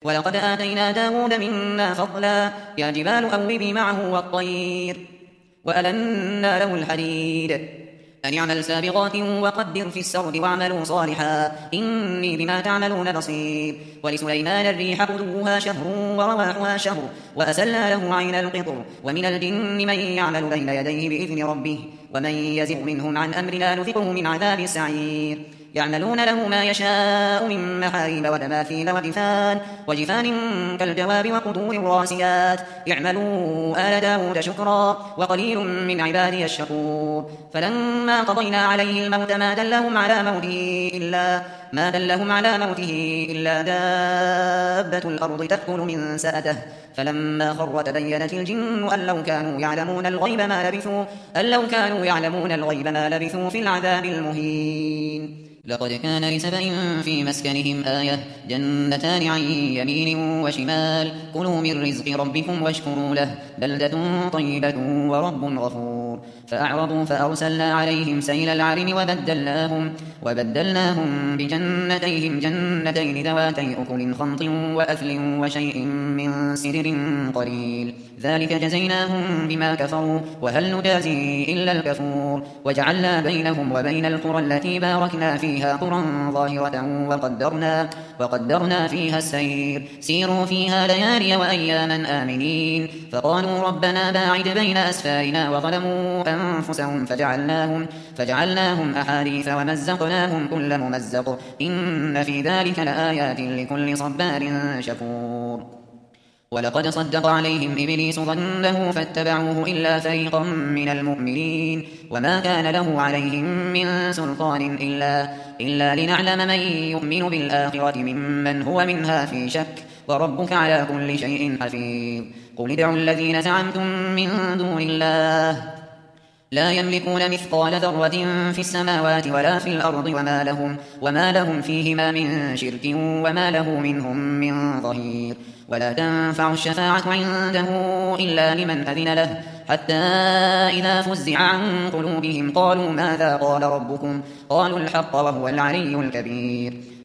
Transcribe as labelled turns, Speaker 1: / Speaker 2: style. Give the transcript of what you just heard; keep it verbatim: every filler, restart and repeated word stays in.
Speaker 1: ولقد آتينا داود منا فضلا يا جبال أوبي معه والطير وألنا له الحديد أن اعمل سابغات وقدر في السرد واعملوا صالحا إني بما تعملون بصير ولسليمان الريح غدوها شهر ورواحها شهر وأسلنا له عين القطر ومن الجن من يعمل بين يديه بإذن ربه ومن يزغ منهم عن أمرنا نذقه من عذاب السعير يعملون له ما يشاء من محاريب وتماثيل وجفان وجفان كالجواب وقدور الراسيات اعملوا آل داود شكرا وقليل من عبادي الشكور فلما قضينا عليه الموت ما دلهم على موته إلا ما دلهم على موته إلا دابة الأرض تأكل من سأته فلما خر تبينت الجن أن لو كانوا يعلمون الغيب ما لبثوا أن لو كانوا يعلمون الغيب ما لبثوا في العذاب المهين لقد كان لسبأ في مسكنهم آية جنتان عن يمين وشمال كلوا من رزق ربكم واشكروا له بلدة طيبة ورب غفور فأعرضوا فأرسلنا عليهم سيل العرم وبدلناهم, وبدلناهم بجنتيهم جنتين ذواتي أكل خمط وأثل وشيء من سدر قليل ذلك جزيناهم بما كفروا وهل نجازي إلا الكفور وجعلنا بينهم وبين القرى التي باركنا فيها قرى ظاهرة وقدرنا, وقدرنا فيها السير سيروا فيها ليالي وأياما آمنين فقالوا ربنا باعد بين أسفارنا وظلموا أنفسهم فجعلناهم, فجعلناهم أحاديث ومزقناهم كل ممزق إن في ذلك لآيات لكل صبار شكور ولقد صدق عليهم إبليس ظنه فاتبعوه إلا فريقا من المؤمنين وما كان له عليهم من سلطان إلا, إلا لنعلم من يؤمن بالآخرة ممن هو منها في شك وربك على كل شيء حفيظ قل ادعوا الذين زعمتم من دون الله لا يملكون مثقال ذرة في السماوات ولا في الأرض وما لهم, وما لهم فيهما من شرك وما له منهم من ظهير ولا تنفع الشفاعة عنده إلا لمن أذن له حتى إذا فزع عن قلوبهم قالوا ماذا قال ربكم قالوا الحق وهو العلي الكبير